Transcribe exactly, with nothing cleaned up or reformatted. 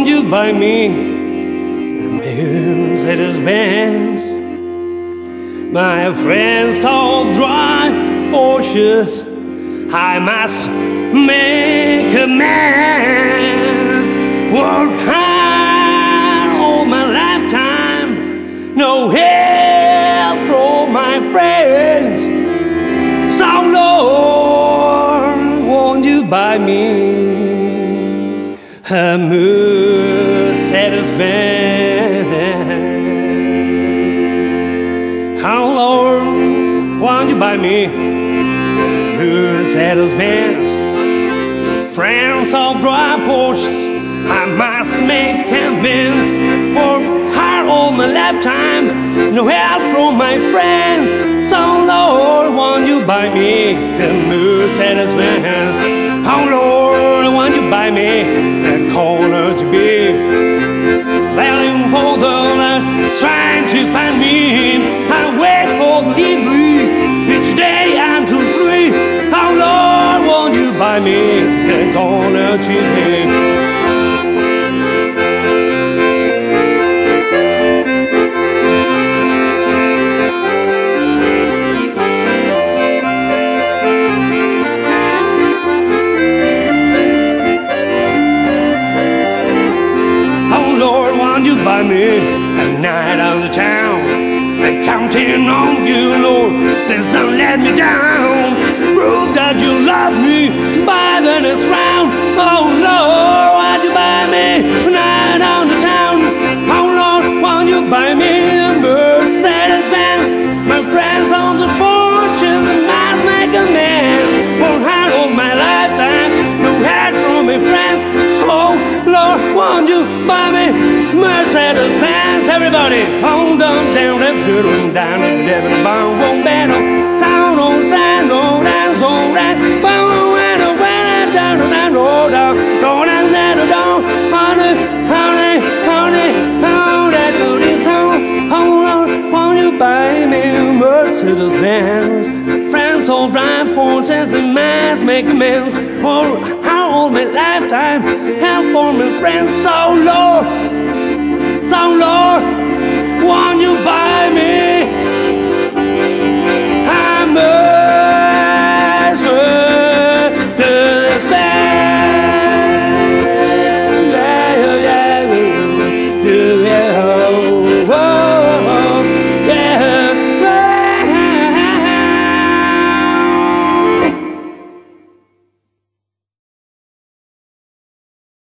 won't you buy me a Mercedes-Benz? My friends all drive Porsches, I must make amends. Work hard all my lifetime, no help from my friends. So Lord, won't you buy me a Mercedes-Benz? Oh Lord, won't you buy me Mercedes-Benz? Friends all drive Porsches, I must make amends. Work hard all my lifetime, no help from my friends. So Lord, won't you buy me a Mercedes-Benz? Oh Lord, won't you buy me a corner to be waiting for the last trying to find me. I wait for delivery each day until three. Oh Lord, won't you buy me a corner to be? Buy me a night on the town, I'm counting on you, Lord. Please don't let me down. Prove that you love me by the next round. Oh Lord, why'd you buy me a night on the town? Oh Lord, why'd you buy me a Mercedes-Benz? My friends on the porches must make amends. Won't hide all my lifetime, no help from my friends. Oh Lord, won't you buy me Mercedes-Benz? Everybody, hold on down, them children down in the devil bound, won't battle, sound on sand, on down, so that, bound, and a down, down, down, down, down, down, down, down, down, honey, honey, honey, how that do this song? Hold on, won't you buy me Mercedes-Benz? Friends all drive forces and mass make amends. Oh, how old my lifetime, help for my friends, so low.